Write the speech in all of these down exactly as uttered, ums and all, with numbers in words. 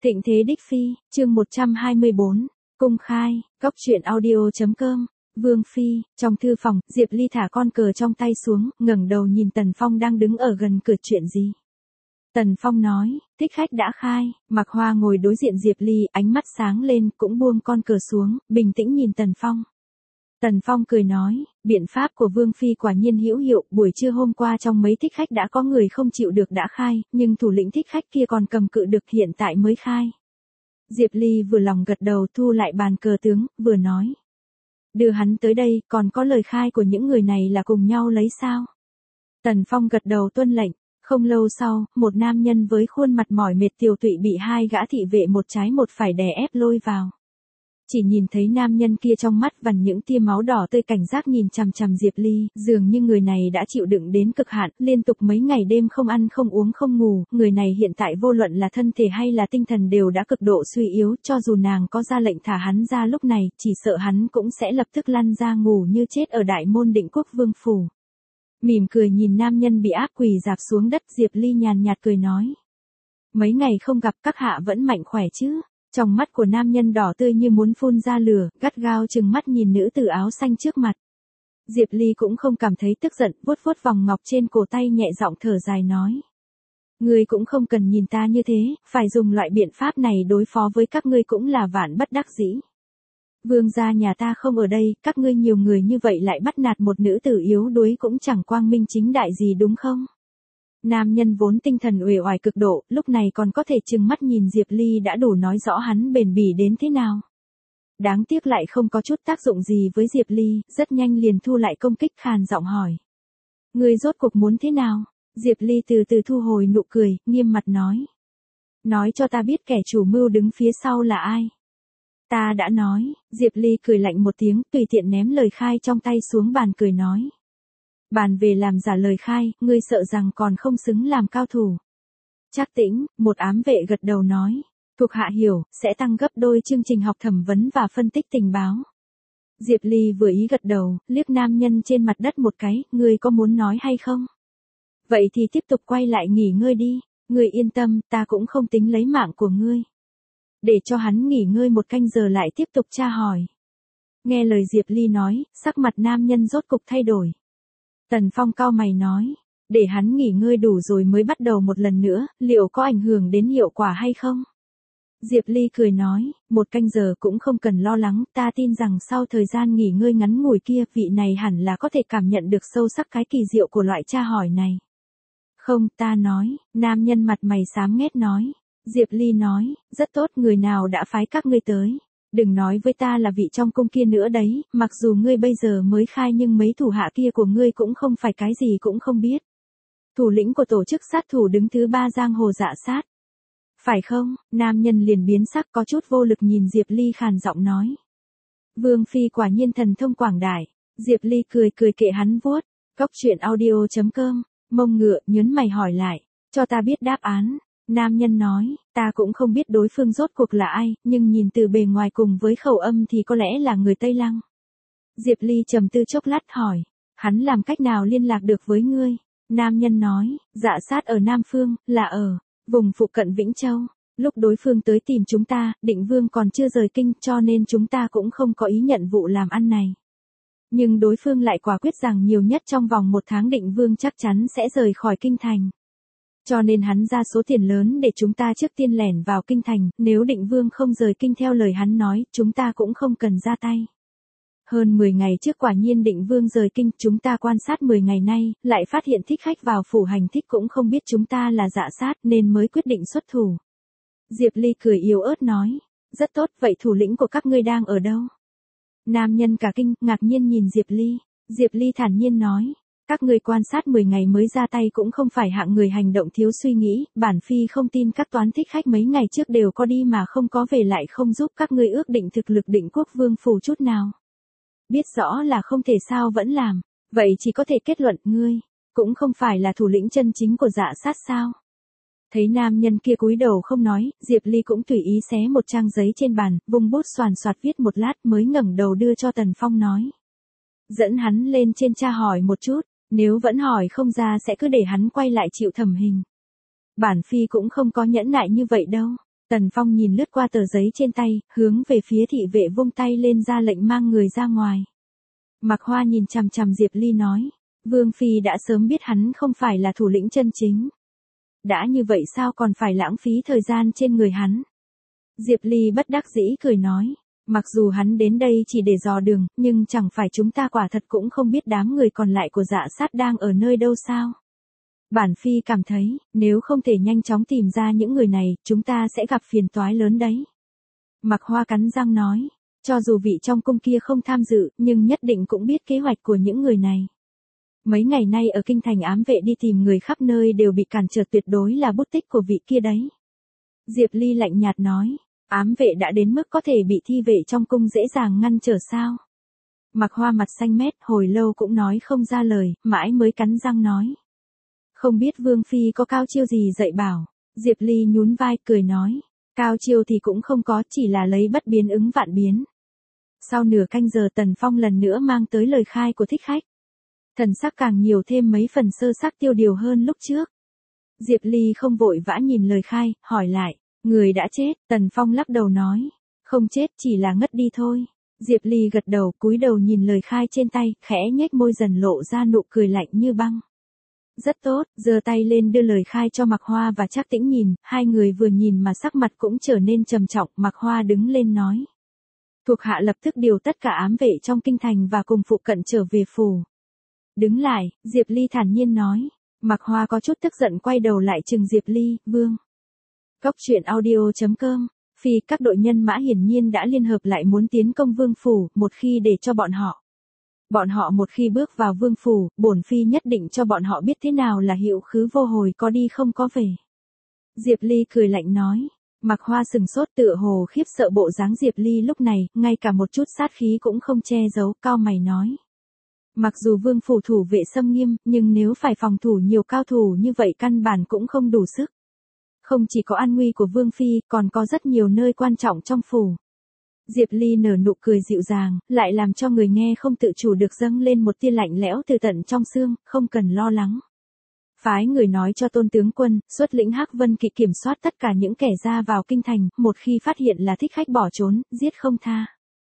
Thịnh thế đích phi, chương một trăm hai mươi bốn, công khai, góc truyện audio.com, Vương Phi, trong thư phòng, Diệp Ly thả con cờ trong tay xuống, ngẩng đầu nhìn Tần Phong đang đứng ở gần cửa. Chuyện gì? Tần Phong nói, thích khách đã khai. Mạc Hoa ngồi đối diện Diệp Ly, ánh mắt sáng lên, cũng buông con cờ xuống, bình tĩnh nhìn Tần Phong. Tần Phong cười nói, biện pháp của Vương Phi quả nhiên hữu hiệu, buổi trưa hôm qua trong mấy thích khách đã có người không chịu được đã khai, nhưng thủ lĩnh thích khách kia còn cầm cự được, hiện tại mới khai. Diệp Ly vừa lòng gật đầu, thu lại bàn cờ tướng, vừa nói. Đưa hắn tới đây, còn có lời khai của những người này là cùng nhau lấy sao? Tần Phong gật đầu tuân lệnh. Không lâu sau, một nam nhân với khuôn mặt mỏi mệt tiều tụy bị hai gã thị vệ một trái một phải đè ép lôi vào. Chỉ nhìn thấy nam nhân kia trong mắt vằn những tia máu đỏ tươi, cảnh giác nhìn chằm chằm Diệp Ly, dường như người này đã chịu đựng đến cực hạn, liên tục mấy ngày đêm không ăn không uống không ngủ, người này hiện tại vô luận là thân thể hay là tinh thần đều đã cực độ suy yếu, cho dù nàng có ra lệnh thả hắn ra lúc này, chỉ sợ hắn cũng sẽ lập tức lăn ra ngủ như chết ở Đại Môn Định Quốc Vương phủ. Mỉm cười nhìn nam nhân bị áp quỳ rạp xuống đất, Diệp Ly nhàn nhạt cười nói. Mấy ngày không gặp, các hạ vẫn mạnh khỏe chứ? Trong mắt của nam nhân đỏ tươi như muốn phun ra lửa, gắt gao trừng mắt nhìn nữ tử áo xanh trước mặt. Diệp Ly cũng không cảm thấy tức giận, vuốt vuốt vòng ngọc trên cổ tay, nhẹ giọng thở dài nói. Ngươi cũng không cần nhìn ta như thế, phải dùng loại biện pháp này đối phó với các ngươi cũng là vạn bất đắc dĩ. Vương gia nhà ta không ở đây, các ngươi nhiều người như vậy lại bắt nạt một nữ tử yếu đuối cũng chẳng quang minh chính đại gì đúng không? Nam nhân vốn tinh thần uể oải cực độ, lúc này còn có thể trừng mắt nhìn Diệp Ly đã đủ nói rõ hắn bền bỉ đến thế nào. Đáng tiếc lại không có chút tác dụng gì với Diệp Ly, rất nhanh liền thu lại công kích, khàn giọng hỏi. Ngươi rốt cuộc muốn thế nào? Diệp Ly từ từ thu hồi nụ cười, nghiêm mặt nói. Nói cho ta biết kẻ chủ mưu đứng phía sau là ai? Ta đã nói. Diệp Ly cười lạnh một tiếng, tùy tiện ném lời khai trong tay xuống bàn, cười nói. Bàn về làm giả lời khai, ngươi sợ rằng còn không xứng làm cao thủ. Trác Tĩnh, một ám vệ gật đầu nói. Thuộc hạ hiểu, sẽ tăng gấp đôi chương trình học thẩm vấn và phân tích tình báo. Diệp Ly vừa ý gật đầu, liếc nam nhân trên mặt đất một cái, ngươi có muốn nói hay không? Vậy thì tiếp tục quay lại nghỉ ngơi đi, ngươi yên tâm, ta cũng không tính lấy mạng của ngươi. Để cho hắn nghỉ ngơi một canh giờ lại tiếp tục tra hỏi. Nghe lời Diệp Ly nói, sắc mặt nam nhân rốt cục thay đổi. Tần Phong cau mày nói, để hắn nghỉ ngơi đủ rồi mới bắt đầu một lần nữa, liệu có ảnh hưởng đến hiệu quả hay không? Diệp Ly cười nói, một canh giờ cũng không cần lo lắng, ta tin rằng sau thời gian nghỉ ngơi ngắn ngủi kia, vị này hẳn là có thể cảm nhận được sâu sắc cái kỳ diệu của loại tra hỏi này. Không, ta nói, nam nhân mặt mày xám nghét nói. Diệp Ly nói, rất tốt, người nào đã phái các ngươi tới? Đừng nói với ta là vị trong cung kia nữa đấy, mặc dù ngươi bây giờ mới khai nhưng mấy thủ hạ kia của ngươi cũng không phải cái gì cũng không biết. Thủ lĩnh của tổ chức sát thủ đứng thứ ba giang hồ Dạ Sát. Phải không? Nam nhân liền biến sắc, có chút vô lực nhìn Diệp Ly, khàn giọng nói. Vương Phi quả nhiên thần thông quảng đại. Diệp Ly cười cười kệ hắn vuốt. Góc truyện audio.com, mông ngựa, nhớn mày hỏi lại. Cho ta biết đáp án. Nam nhân nói, ta cũng không biết đối phương rốt cuộc là ai, nhưng nhìn từ bề ngoài cùng với khẩu âm thì có lẽ là người Tây Lăng. Diệp Ly trầm tư chốc lát hỏi, hắn làm cách nào liên lạc được với ngươi? Nam nhân nói, Dạ Sát ở Nam Phương, là ở vùng phụ cận Vĩnh Châu. Lúc đối phương tới tìm chúng ta, Định Vương còn chưa rời kinh, cho nên chúng ta cũng không có ý nhận vụ làm ăn này. Nhưng đối phương lại quả quyết rằng nhiều nhất trong vòng một tháng Định Vương chắc chắn sẽ rời khỏi kinh thành. Cho nên hắn ra số tiền lớn để chúng ta trước tiên lẻn vào kinh thành, nếu Định Vương không rời kinh theo lời hắn nói, chúng ta cũng không cần ra tay. Hơn mười ngày trước quả nhiên Định Vương rời kinh, chúng ta quan sát mười ngày nay, lại phát hiện thích khách vào phủ hành thích cũng không biết chúng ta là Dạ Sát nên mới quyết định xuất thủ. Diệp Ly cười yếu ớt nói, rất tốt, vậy thủ lĩnh của các ngươi đang ở đâu? Nam nhân cả kinh, ngạc nhiên nhìn Diệp Ly. Diệp Ly thản nhiên nói. Các ngươi quan sát mười ngày mới ra tay cũng không phải hạng người hành động thiếu suy nghĩ, bản phi không tin các toán thích khách mấy ngày trước đều có đi mà không có về lại không giúp các ngươi ước định thực lực Định Quốc Vương phủ chút nào. Biết rõ là không thể sao vẫn làm, vậy chỉ có thể kết luận ngươi cũng không phải là thủ lĩnh chân chính của Dạ Sát sao? Thấy nam nhân kia cúi đầu không nói, Diệp Ly cũng tùy ý xé một trang giấy trên bàn, vung bút xoàn xoạt viết một lát mới ngẩng đầu đưa cho Tần Phong nói. Dẫn hắn lên trên tra hỏi một chút. Nếu vẫn hỏi không ra sẽ cứ để hắn quay lại chịu thẩm hình. Bản phi cũng không có nhẫn nại như vậy đâu. Tần Phong nhìn lướt qua tờ giấy trên tay, hướng về phía thị vệ vung tay lên ra lệnh mang người ra ngoài. Mạc Hoa nhìn chằm chằm Diệp Ly nói, Vương Phi đã sớm biết hắn không phải là thủ lĩnh chân chính. Đã như vậy sao còn phải lãng phí thời gian trên người hắn? Diệp Ly bất đắc dĩ cười nói, mặc dù hắn đến đây chỉ để dò đường, nhưng chẳng phải chúng ta quả thật cũng không biết đám người còn lại của Dạ Sát đang ở nơi đâu sao? Bản Phi cảm thấy, nếu không thể nhanh chóng tìm ra những người này, chúng ta sẽ gặp phiền toái lớn đấy. Mạc Hoa cắn răng nói, cho dù vị trong cung kia không tham dự, nhưng nhất định cũng biết kế hoạch của những người này. Mấy ngày nay ở kinh thành ám vệ đi tìm người khắp nơi đều bị cản trở, tuyệt đối là bút tích của vị kia đấy. Diệp Ly lạnh nhạt nói, ám vệ đã đến mức có thể bị thi vệ trong cung dễ dàng ngăn trở sao? Mạc Hoa mặt xanh mét, hồi lâu cũng nói không ra lời, mãi mới cắn răng nói. Không biết Vương Phi có cao chiêu gì dạy bảo. Diệp Ly nhún vai cười nói, cao chiêu thì cũng không có, chỉ là lấy bất biến ứng vạn biến. Sau nửa canh giờ Tần Phong lần nữa mang tới lời khai của thích khách. Thần sắc càng nhiều thêm mấy phần sơ sắc tiêu điều hơn lúc trước. Diệp Ly không vội vã nhìn lời khai, hỏi lại, người đã chết. Tần Phong lắc đầu nói, không chết, chỉ là ngất đi thôi. Diệp Ly gật đầu, cúi đầu nhìn lời khai trên tay, khẽ nhếch môi dần lộ ra nụ cười lạnh như băng. Rất tốt, giơ tay lên đưa lời khai cho Mạc Hoa và Trác Tĩnh nhìn, hai người vừa nhìn mà sắc mặt cũng trở nên trầm trọng. Mạc Hoa đứng lên nói, thuộc hạ lập tức điều tất cả ám vệ trong kinh thành và cùng phụ cận trở về phủ. Đứng lại, Diệp Ly thản nhiên nói. Mạc Hoa có chút tức giận quay đầu lại trừng Diệp Ly, Vương. Cốc truyện audio chấm com, Phi các đội nhân mã hiển nhiên đã liên hợp lại muốn tiến công Vương phủ, một khi để cho bọn họ. Bọn họ một khi bước vào Vương phủ, bổn Phi nhất định cho bọn họ biết thế nào là hiệu khứ vô hồi, có đi không có về. Diệp Ly cười lạnh nói. Mạc Hoa sừng sốt, tựa hồ khiếp sợ bộ dáng Diệp Ly lúc này, ngay cả một chút sát khí cũng không che giấu, cao mày nói. Mặc dù Vương phủ thủ vệ xâm nghiêm, nhưng nếu phải phòng thủ nhiều cao thủ như vậy căn bản cũng không đủ sức. Không chỉ có an nguy của Vương Phi, còn có rất nhiều nơi quan trọng trong phủ. Diệp Ly nở nụ cười dịu dàng, lại làm cho người nghe không tự chủ được dâng lên một tia lạnh lẽo từ tận trong xương, không cần lo lắng. Phái người nói cho Tôn tướng quân, xuất lĩnh Hắc Vân Kỵ kiểm soát tất cả những kẻ ra vào kinh thành, một khi phát hiện là thích khách bỏ trốn, giết không tha.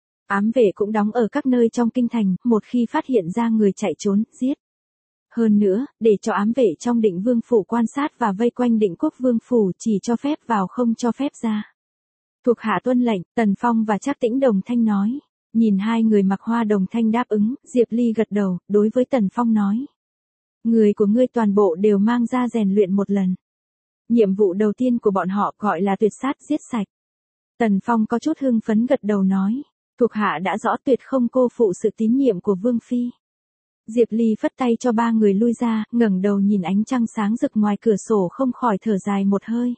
Ám vệ cũng đóng ở các nơi trong kinh thành, một khi phát hiện ra người chạy trốn, giết. Hơn nữa, để cho ám vệ trong Định Vương phủ quan sát và vây quanh Định Quốc Vương phủ, chỉ cho phép vào không cho phép ra. Thuộc hạ tuân lệnh, Tần Phong và Trác Tĩnh đồng thanh nói. Nhìn hai người Mạc Hoa đồng thanh đáp ứng, Diệp Ly gật đầu, đối với Tần Phong nói. Người của ngươi toàn bộ đều mang ra rèn luyện một lần. Nhiệm vụ đầu tiên của bọn họ gọi là tuyệt sát giết sạch. Tần Phong có chút hưng phấn gật đầu nói. Thuộc hạ đã rõ, tuyệt không cô phụ sự tín nhiệm của Vương Phi. Diệp Ly phất tay cho ba người lui ra, ngẩng đầu nhìn ánh trăng sáng rực ngoài cửa sổ không khỏi thở dài một hơi.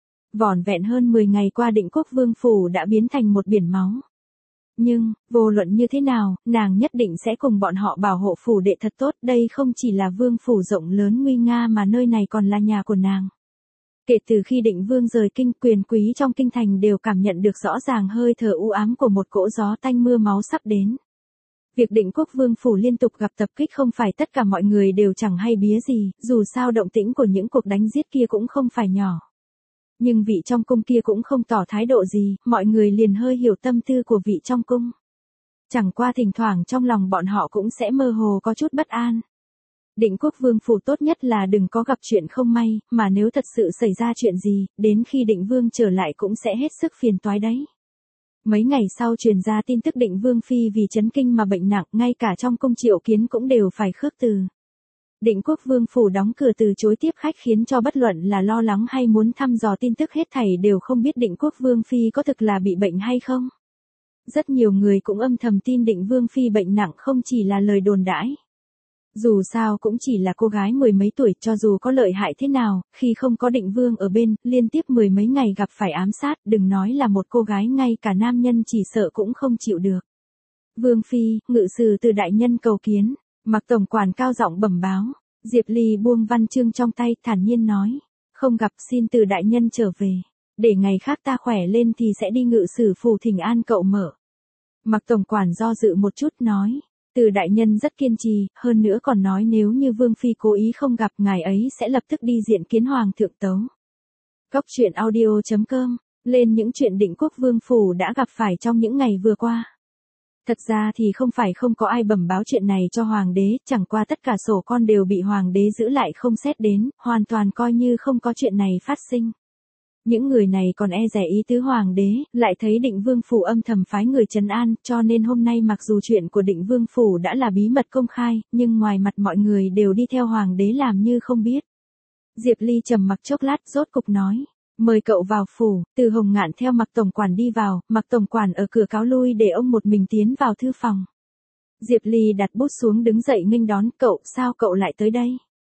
Vỏn vẹn hơn mười ngày qua Định Quốc Vương phủ đã biến thành một biển máu. Nhưng, vô luận như thế nào, nàng nhất định sẽ cùng bọn họ bảo hộ phủ đệ thật tốt, đây không chỉ là vương phủ rộng lớn nguy nga mà nơi này còn là nhà của nàng. Kể từ khi Định Vương rời kinh, quyền quý trong kinh thành đều cảm nhận được rõ ràng hơi thở u ám của một cỗ gió tanh mưa máu sắp đến. Việc Định Quốc Vương phủ liên tục gặp tập kích không phải tất cả mọi người đều chẳng hay bía gì, dù sao động tĩnh của những cuộc đánh giết kia cũng không phải nhỏ. Nhưng vị trong cung kia cũng không tỏ thái độ gì, mọi người liền hơi hiểu tâm tư của vị trong cung. Chẳng qua thỉnh thoảng trong lòng bọn họ cũng sẽ mơ hồ có chút bất an. Định Quốc Vương phủ tốt nhất là đừng có gặp chuyện không may, mà nếu thật sự xảy ra chuyện gì, đến khi Định Vương trở lại cũng sẽ hết sức phiền toái đấy. Mấy ngày sau truyền ra tin tức Định Vương Phi vì chấn kinh mà bệnh nặng, ngay cả trong cung Triệu Kiến cũng đều phải khước từ. Định Quốc Vương phủ đóng cửa từ chối tiếp khách khiến cho bất luận là lo lắng hay muốn thăm dò tin tức hết thảy đều không biết Định Quốc Vương Phi có thực là bị bệnh hay không. Rất nhiều người cũng âm thầm tin Định Vương Phi bệnh nặng không chỉ là lời đồn đãi. Dù sao cũng chỉ là cô gái mười mấy tuổi, cho dù có lợi hại thế nào, khi không có Định Vương ở bên, liên tiếp mười mấy ngày gặp phải ám sát, đừng nói là một cô gái, ngay cả nam nhân chỉ sợ cũng không chịu được. Vương Phi, ngự sử từ đại nhân cầu kiến. Mạc tổng quản cao giọng bẩm báo. Diệp Ly buông văn chương trong tay, thản nhiên nói. Không gặp, xin từ đại nhân trở về. Để ngày khác ta khỏe lên thì sẽ đi ngự sử phủ thỉnh an cậu mở. Mạc tổng quản do dự một chút nói. Từ đại nhân rất kiên trì, hơn nữa còn nói nếu như Vương Phi cố ý không gặp ngài ấy sẽ lập tức đi diện kiến Hoàng thượng tấu. Cốc truyện audio chấm com lên những chuyện Định Quốc Vương phủ đã gặp phải trong những ngày vừa qua. Thật ra thì không phải không có ai bẩm báo chuyện này cho hoàng đế, chẳng qua tất cả sổ con đều bị hoàng đế giữ lại không xét đến, hoàn toàn coi như không có chuyện này phát sinh. Những người này còn e dè ý tứ hoàng đế, lại thấy Định Vương phủ âm thầm phái người trấn an, cho nên hôm nay mặc dù chuyện của Định Vương phủ đã là bí mật công khai, nhưng ngoài mặt mọi người đều đi theo hoàng đế làm như không biết. Diệp Ly trầm mặc chốc lát, rốt cục nói: "Mời cậu vào phủ." Từ Hồng Ngạn theo Mạc tổng quản đi vào, Mạc tổng quản ở cửa cáo lui để ông một mình tiến vào thư phòng. Diệp Ly đặt bút xuống đứng dậy nghênh đón: "Cậu, sao cậu lại tới đây?"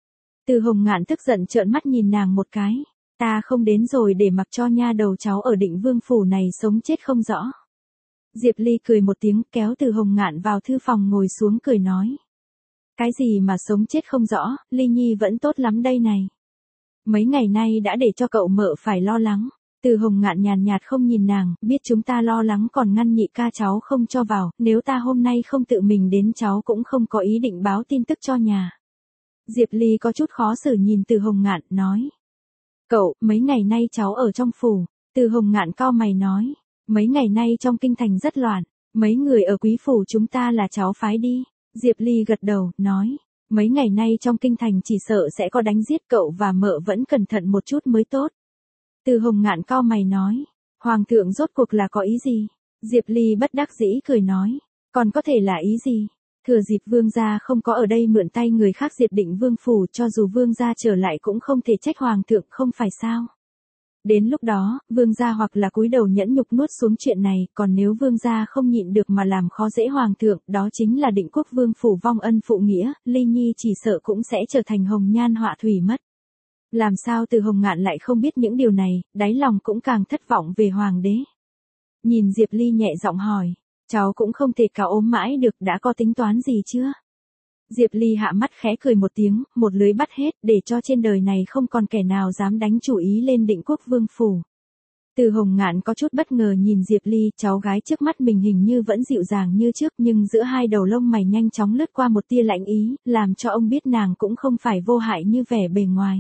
Từ Hồng Ngạn tức giận trợn mắt nhìn nàng một cái: "Ta không đến rồi để mặc cho nha đầu cháu ở Định Vương phủ này sống chết không rõ." Diệp Ly cười một tiếng, kéo Từ Hồng Ngạn vào thư phòng ngồi xuống cười nói: "Cái gì mà sống chết không rõ, Ly Nhi vẫn tốt lắm đây này. Mấy ngày nay đã để cho cậu mợ phải lo lắng." Từ Hồng Ngạn nhàn nhạt không nhìn nàng: "Biết chúng ta lo lắng còn ngăn nhị ca cháu không cho vào, nếu ta hôm nay không tự mình đến cháu cũng không có ý định báo tin tức cho nhà." Diệp Ly có chút khó xử nhìn Từ Hồng Ngạn, nói: "Cậu, mấy ngày nay cháu ở trong phủ." Từ Hồng Ngạn cau mày nói: "Mấy ngày nay trong kinh thành rất loạn, mấy người ở quý phủ chúng ta là cháu phái đi." Diệp Ly gật đầu, nói: "Mấy ngày nay trong kinh thành chỉ sợ sẽ có đánh giết, cậu và mợ vẫn cẩn thận một chút mới tốt." Từ Hồng Ngạn cau mày nói: "Hoàng thượng rốt cuộc là có ý gì?" Diệp Ly bất đắc dĩ cười nói: "Còn có thể là ý gì? Thừa dịp vương gia không có ở đây mượn tay người khác diệt Định Vương phủ, cho dù vương gia trở lại cũng không thể trách hoàng thượng, không phải sao? Đến lúc đó, vương gia hoặc là cúi đầu nhẫn nhục nuốt xuống chuyện này, còn nếu vương gia không nhịn được mà làm khó dễ hoàng thượng, đó chính là Định Quốc Vương phủ vong ân phụ nghĩa, Ly Nhi chỉ sợ cũng sẽ trở thành hồng nhan họa thủy mất." Làm sao Từ Hồng Ngạn lại không biết những điều này, đáy lòng cũng càng thất vọng về hoàng đế. Nhìn Diệp Ly nhẹ giọng hỏi: "Cháu cũng không thể cả ốm mãi được, đã có tính toán gì chưa?" Diệp Ly hạ mắt khẽ cười một tiếng: "Một lưới bắt hết, để cho trên đời này không còn kẻ nào dám đánh chủ ý lên Định Quốc Vương phủ." Từ Hồng Ngạn có chút bất ngờ nhìn Diệp Ly, cháu gái trước mắt mình hình như vẫn dịu dàng như trước, nhưng giữa hai đầu lông mày nhanh chóng lướt qua một tia lạnh ý, làm cho ông biết nàng cũng không phải vô hại như vẻ bề ngoài.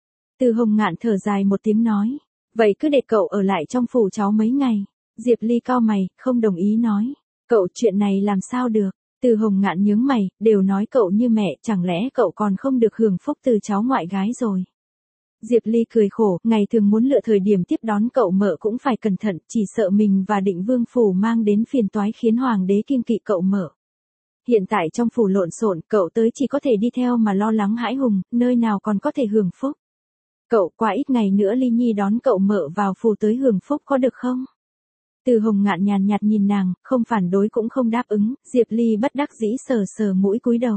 Từ Hồng Ngạn thở dài một tiếng nói: "Vậy cứ để cậu ở lại trong phủ cháu mấy ngày." Diệp Ly cau mày, không đồng ý nói: "Cậu, chuyện này làm sao được?" Từ Hồng Ngạn nhướng mày: "Đều nói cậu như mẹ, chẳng lẽ cậu còn không được hưởng phúc từ cháu ngoại gái rồi?" Diệp Ly cười khổ: "Ngày thường muốn lựa thời điểm tiếp đón cậu mợ cũng phải cẩn thận, chỉ sợ mình và Định Vương phủ mang đến phiền toái khiến hoàng đế kiêng kỵ cậu mợ. Hiện tại trong phủ lộn xộn, cậu tới chỉ có thể đi theo mà lo lắng hãi hùng, nơi nào còn có thể hưởng phúc. Cậu, qua ít ngày nữa Ly Nhi đón cậu mợ vào phủ tới hưởng phúc có được không?" Từ Hồng Ngạn nhàn nhạt nhìn nàng, không phản đối cũng không đáp ứng. Diệp Ly bất đắc dĩ sờ sờ mũi cúi đầu.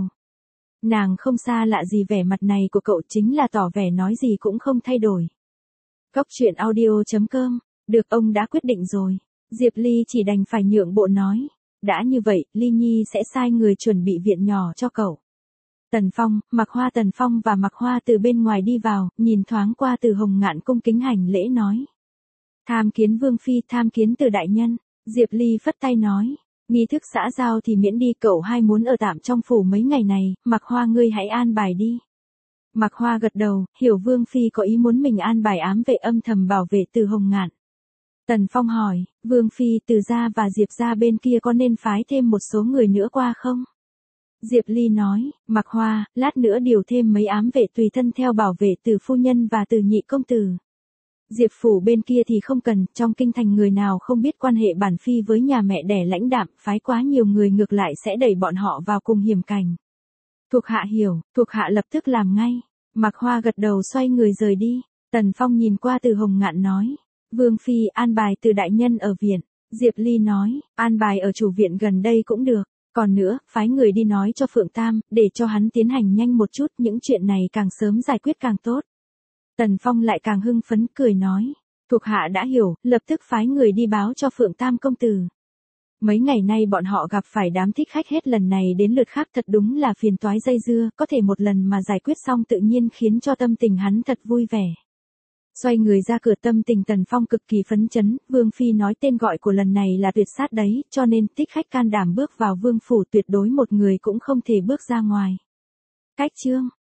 Nàng không xa lạ gì vẻ mặt này của cậu, chính là tỏ vẻ nói gì cũng không thay đổi. Cốc truyện audio chấm com, được, ông đã quyết định rồi. Diệp Ly chỉ đành phải nhượng bộ nói: "Đã như vậy, Ly Nhi sẽ sai người chuẩn bị viện nhỏ cho cậu." Tần Phong, Mạc Hoa Tần Phong và Mạc Hoa từ bên ngoài đi vào, nhìn thoáng qua Từ Hồng Ngạn cung kính hành lễ nói: "Tham kiến Vương phi, tham kiến Từ đại nhân." Diệp Ly phất tay nói: "Nghi thức xã giao thì miễn đi, cậu hai muốn ở tạm trong phủ mấy ngày này, Mạc Hoa ngươi hãy an bài đi." Mạc Hoa gật đầu, hiểu Vương phi có ý muốn mình an bài ám vệ âm thầm bảo vệ Từ Hồng Ngạn. Tần Phong hỏi: "Vương phi, Từ gia và Diệp gia bên kia có nên phái thêm một số người nữa qua không?" Diệp Ly nói: "Mạc Hoa, lát nữa điều thêm mấy ám vệ tùy thân theo bảo vệ Từ phu nhân và Từ nhị công tử. Diệp phủ bên kia thì không cần, trong kinh thành người nào không biết quan hệ bản phi với nhà mẹ đẻ lãnh đạm, phái quá nhiều người ngược lại sẽ đẩy bọn họ vào cùng hiểm cảnh." "Thuộc hạ hiểu, thuộc hạ lập tức làm ngay." Mạc Hoa gật đầu xoay người rời đi. Tần Phong nhìn qua Từ Hồng Ngạn nói: "Vương phi an bài Từ đại nhân ở viện." Diệp Ly nói: "An bài ở chủ viện gần đây cũng được. Còn nữa, phái người đi nói cho Phượng Tam, để cho hắn tiến hành nhanh một chút, những chuyện này càng sớm giải quyết càng tốt." Tần Phong lại càng hưng phấn, cười nói: "Thuộc hạ đã hiểu, lập tức phái người đi báo cho Phượng Tam công tử." Mấy ngày nay bọn họ gặp phải đám thích khách hết lần này đến lượt khác, thật đúng là phiền toái dây dưa, có thể một lần mà giải quyết xong tự nhiên khiến cho tâm tình hắn thật vui vẻ. Xoay người ra cửa, tâm tình Tần Phong cực kỳ phấn chấn, Vương phi nói tên gọi của lần này là tuyệt sát đấy, cho nên thích khách can đảm bước vào vương phủ tuyệt đối một người cũng không thể bước ra ngoài. Cách chương